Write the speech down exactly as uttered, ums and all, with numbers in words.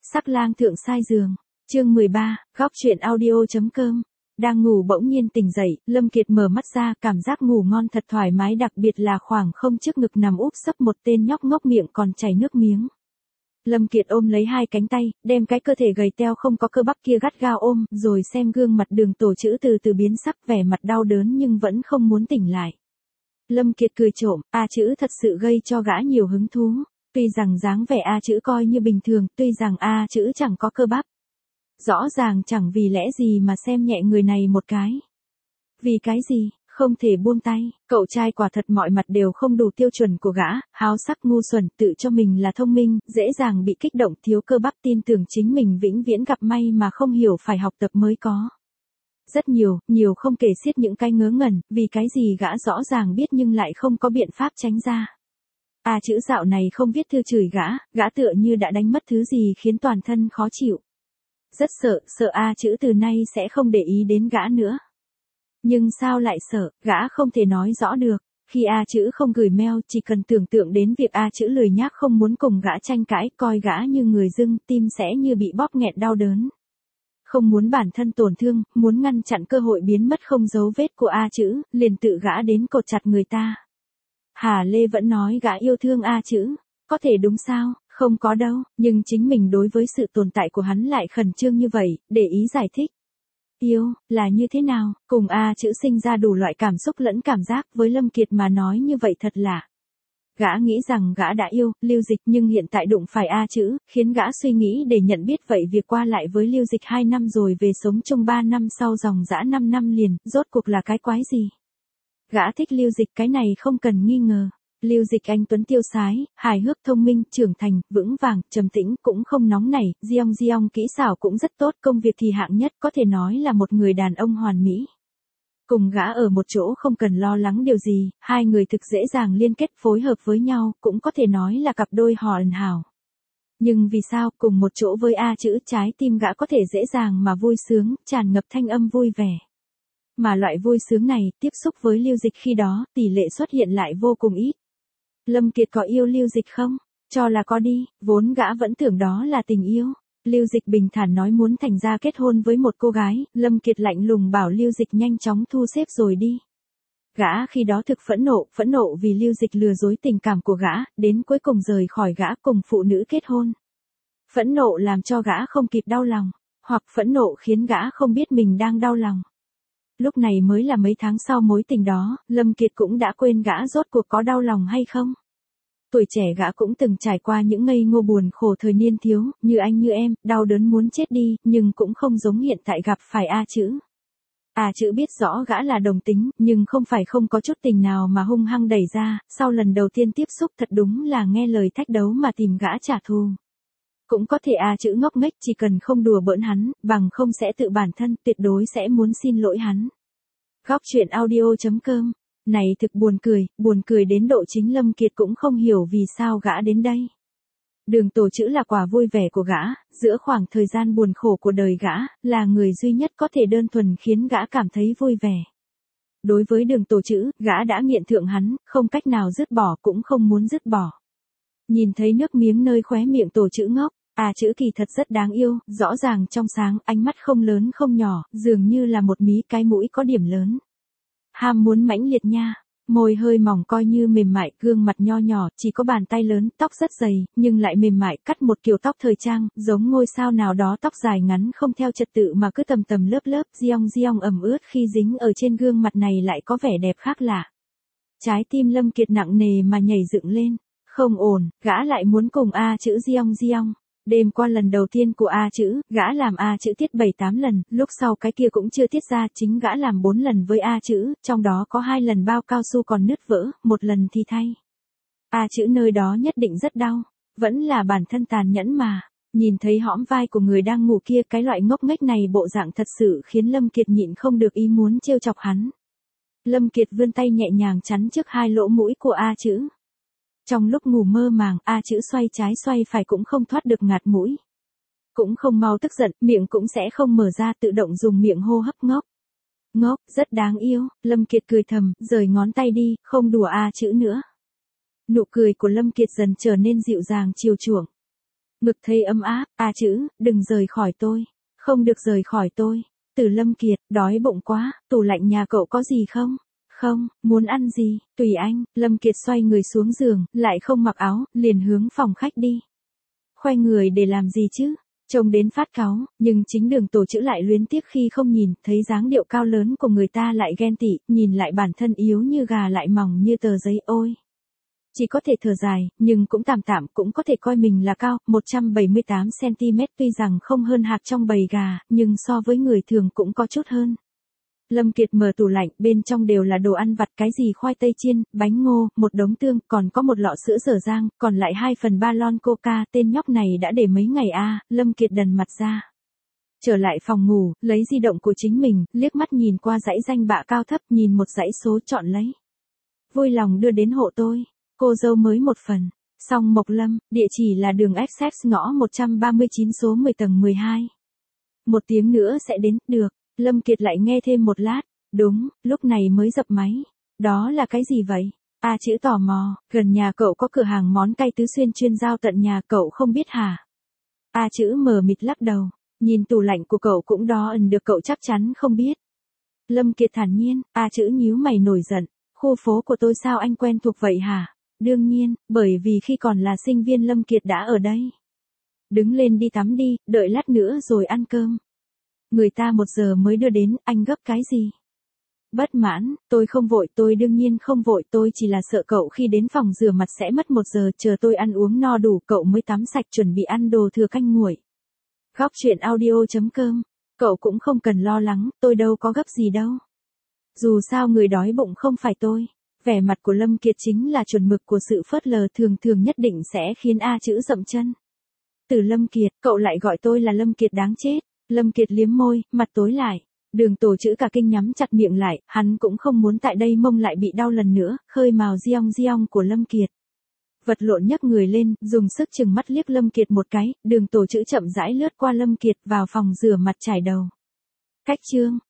Sắc lang thượng sai giường. Chương mười ba, góc chuyện audio.com. Đang ngủ bỗng nhiên tỉnh dậy, Lâm Kiệt mở mắt ra, cảm giác ngủ ngon thật thoải mái, đặc biệt là khoảng không trước ngực nằm úp sấp một tên nhóc ngốc miệng còn chảy nước miếng. Lâm Kiệt ôm lấy hai cánh tay, đem cái cơ thể gầy teo không có cơ bắp kia gắt gao ôm, rồi xem gương mặt Đường Tổ Chữ từ từ biến sắc, vẻ mặt đau đớn nhưng vẫn không muốn tỉnh lại. Lâm Kiệt cười trộm, A Chữ thật sự gây cho gã nhiều hứng thú. Tuy rằng dáng vẻ A Chữ coi như bình thường, tuy rằng A Chữ chẳng có cơ bắp. Rõ ràng chẳng vì lẽ gì mà xem nhẹ người này một cái. Vì cái gì, không thể buông tay, cậu trai quả thật mọi mặt đều không đủ tiêu chuẩn của gã, háo sắc ngu xuẩn, tự cho mình là thông minh, dễ dàng bị kích động, thiếu cơ bắp, tin tưởng chính mình vĩnh viễn gặp may mà không hiểu phải học tập mới có. Rất nhiều, nhiều không kể xiết những cái ngớ ngẩn, vì cái gì gã rõ ràng biết nhưng lại không có biện pháp tránh ra. A Chữ dạo này không viết thư chửi gã, gã tựa như đã đánh mất thứ gì khiến toàn thân khó chịu. Rất sợ, sợ A Chữ từ nay sẽ không để ý đến gã nữa. Nhưng sao lại sợ, gã không thể nói rõ được. Khi A Chữ không gửi mail, chỉ cần tưởng tượng đến việc A Chữ lười nhác không muốn cùng gã tranh cãi, coi gã như người dưng, tim sẽ như bị bóp nghẹt đau đớn. Không muốn bản thân tổn thương, muốn ngăn chặn cơ hội biến mất không dấu vết của A Chữ, liền tự gã đến cột chặt người ta. Hà Lê vẫn nói gã yêu thương A Chữ. Có thể đúng sao, không có đâu, nhưng chính mình đối với sự tồn tại của hắn lại khẩn trương như vậy, để ý giải thích. Yêu, là như thế nào, cùng A Chữ sinh ra đủ loại cảm xúc lẫn cảm giác, với Lâm Kiệt mà nói như vậy thật lạ. Gã nghĩ rằng gã đã yêu, Lưu Dịch nhưng hiện tại đụng phải A Chữ, khiến gã suy nghĩ để nhận biết vậy việc qua lại với Lưu Dịch hai năm rồi về sống chung ba năm sau dòng dã năm năm liền, rốt cuộc là cái quái gì. Gã thích Lưu Dịch, cái này không cần nghi ngờ. Lưu Dịch anh tuấn tiêu sái, hài hước, thông minh, trưởng thành, vững vàng, trầm tĩnh, cũng không nóng nảy, giong giong kỹ xảo cũng rất tốt, công việc thì hạng nhất, có thể nói là một người đàn ông hoàn mỹ. Cùng gã ở một chỗ không cần lo lắng điều gì, hai người thực dễ dàng liên kết phối hợp với nhau, cũng có thể nói là cặp đôi hoàn hảo. Nhưng vì sao, cùng một chỗ với A Chữ, trái tim gã có thể dễ dàng mà vui sướng, tràn ngập thanh âm vui vẻ. Mà loại vui sướng này, tiếp xúc với Lưu Dịch khi đó, tỷ lệ xuất hiện lại vô cùng ít. Lâm Kiệt có yêu Lưu Dịch không? Cho là có đi, vốn gã vẫn tưởng đó là tình yêu. Lưu Dịch bình thản nói muốn thành ra kết hôn với một cô gái, Lâm Kiệt lạnh lùng bảo Lưu Dịch nhanh chóng thu xếp rồi đi. Gã khi đó thực phẫn nộ, phẫn nộ vì Lưu Dịch lừa dối tình cảm của gã, đến cuối cùng rời khỏi gã cùng phụ nữ kết hôn. Phẫn nộ làm cho gã không kịp đau lòng, hoặc phẫn nộ khiến gã không biết mình đang đau lòng. Lúc này mới là mấy tháng sau mối tình đó, Lâm Kiệt cũng đã quên gã rốt cuộc có đau lòng hay không. Tuổi trẻ gã cũng từng trải qua những ngây ngô buồn khổ thời niên thiếu, như anh như em, đau đớn muốn chết đi, nhưng cũng không giống hiện tại gặp phải A Chữ. A Chữ biết rõ gã là đồng tính, nhưng không phải không có chút tình nào mà hung hăng đẩy ra, sau lần đầu tiên tiếp xúc thật đúng là nghe lời thách đấu mà tìm gã trả thù. Cũng có thể A Chữ ngốc nghếch, chỉ cần không đùa bỡn hắn, bằng không sẽ tự bản thân, tuyệt đối sẽ muốn xin lỗi hắn. Góc chuyện audio.com. Này thực buồn cười, buồn cười đến độ chính Lâm Kiệt cũng không hiểu vì sao gã đến đây. Đường Tổ Chữ là quả vui vẻ của gã, giữa khoảng thời gian buồn khổ của đời gã, là người duy nhất có thể đơn thuần khiến gã cảm thấy vui vẻ. Đối với Đường Tổ Chữ, gã đã nghiện thượng hắn, không cách nào dứt bỏ cũng không muốn dứt bỏ. Nhìn thấy nước miếng nơi khóe miệng Tổ Chữ ngốc, A Chữ kỳ thật rất đáng yêu, rõ ràng trong sáng, ánh mắt không lớn không nhỏ, dường như là một mí cái mũi có điểm lớn. Ham muốn mãnh liệt nha, môi hơi mỏng coi như mềm mại, gương mặt nho nhỏ, chỉ có bàn tay lớn, tóc rất dày, nhưng lại mềm mại, cắt một kiểu tóc thời trang, giống ngôi sao nào đó, tóc dài ngắn không theo trật tự mà cứ tầm tầm lớp lớp, giong giong ẩm ướt khi dính ở trên gương mặt này lại có vẻ đẹp khác lạ. Trái tim Lâm Kiệt nặng nề mà nhảy dựng lên. Không ổn, gã lại muốn cùng A Chữ giong giong. Đêm qua lần đầu tiên của A Chữ, gã làm A Chữ tiết bảy tám lần, lúc sau cái kia cũng chưa tiết ra, chính gã làm bốn lần với A Chữ, trong đó có hai lần bao cao su còn nứt vỡ, một lần thì thay. A Chữ nơi đó nhất định rất đau, vẫn là bản thân tàn nhẫn mà. Nhìn thấy hõm vai của người đang ngủ kia, cái loại ngốc nghếch này bộ dạng thật sự khiến Lâm Kiệt nhịn không được ý muốn trêu chọc hắn. Lâm Kiệt vươn tay nhẹ nhàng chắn trước hai lỗ mũi của A Chữ. Trong lúc ngủ mơ màng, A Chữ xoay trái xoay phải cũng không thoát được ngạt mũi. Cũng không mau tức giận, miệng cũng sẽ không mở ra, tự động dùng miệng hô hấp ngốc. Ngốc, rất đáng yêu, Lâm Kiệt cười thầm, rời ngón tay đi, không đùa A Chữ nữa. Nụ cười của Lâm Kiệt dần trở nên dịu dàng chiều chuộng. ngực thấy ấm áp, A Chữ, đừng rời khỏi tôi. Không được rời khỏi tôi. Từ Lâm Kiệt, đói bụng quá, tủ lạnh nhà cậu có gì không? Không, muốn ăn gì, tùy anh. Lâm Kiệt xoay người xuống giường, lại không mặc áo, liền hướng phòng khách đi. Khoe người để làm gì chứ? Trông đến phát cáu, nhưng chính Đường Tổ Chữ lại luyến tiếc khi không nhìn, thấy dáng điệu cao lớn của người ta lại ghen tị, nhìn lại bản thân yếu như gà lại mỏng như tờ giấy ôi. Chỉ có thể thở dài, nhưng cũng tạm tạm cũng có thể coi mình là cao, một trăm bảy mươi tám xăng-ti-mét tuy rằng không hơn hạc trong bầy gà, nhưng so với người thường cũng có chút hơn. Lâm Kiệt mở tủ lạnh, bên trong đều là đồ ăn vặt, cái gì khoai tây chiên, bánh ngô, một đống tương, còn có một lọ sữa dở dang, còn lại hai phần ba lon coca, tên nhóc này đã để mấy ngày a, à, Lâm Kiệt đần mặt ra. Trở lại phòng ngủ, lấy di động của chính mình, liếc mắt nhìn qua dãy danh bạ cao thấp, nhìn một dãy số chọn lấy. Vui lòng đưa đến hộ tôi, cô dâu mới một phần. Song Mộc Lâm, địa chỉ là đường Essex ngõ một trăm ba mươi chín số mười tầng mười hai. Một tiếng nữa sẽ đến, được. Lâm Kiệt lại nghe thêm một lát, đúng, lúc này mới dập máy. Đó là cái gì vậy? A Chữ tò mò, gần nhà cậu có cửa hàng món cay Tứ Xuyên chuyên giao tận nhà, cậu không biết hả? A Chữ mờ mịt lắc đầu, nhìn tủ lạnh của cậu cũng đó ẩn được, cậu chắc chắn không biết. Lâm Kiệt thản nhiên, A Chữ nhíu mày nổi giận, khu phố của tôi sao anh quen thuộc vậy hả? Đương nhiên, bởi vì khi còn là sinh viên Lâm Kiệt đã ở đây. Đứng lên đi tắm đi, đợi lát nữa rồi ăn cơm. Người ta một giờ mới đưa đến, anh gấp cái gì? Bất mãn, tôi không vội, tôi đương nhiên không vội, tôi chỉ là sợ cậu khi đến phòng rửa mặt sẽ mất một giờ, chờ tôi ăn uống no đủ, cậu mới tắm sạch chuẩn bị ăn đồ thừa canh nguội. Góc chuyện audio chấm com, cậu cũng không cần lo lắng, tôi đâu có gấp gì đâu. Dù sao người đói bụng không phải tôi. Vẻ mặt của Lâm Kiệt chính là chuẩn mực của sự phớt lờ, thường thường nhất định sẽ khiến A Chữ dậm chân. Từ Lâm Kiệt, cậu lại gọi tôi là Lâm Kiệt đáng chết. Lâm Kiệt liếm môi, mặt tối lại. Đường Tổ Chữ cả kinh nhắm chặt miệng lại, hắn cũng không muốn tại đây mông lại bị đau lần nữa, khơi mào giong giong của Lâm Kiệt. Vật lộn nhấc người lên, dùng sức chừng mắt liếc Lâm Kiệt một cái, Đường Tổ Chữ chậm rãi lướt qua Lâm Kiệt vào phòng rửa mặt chải đầu. Cách chương.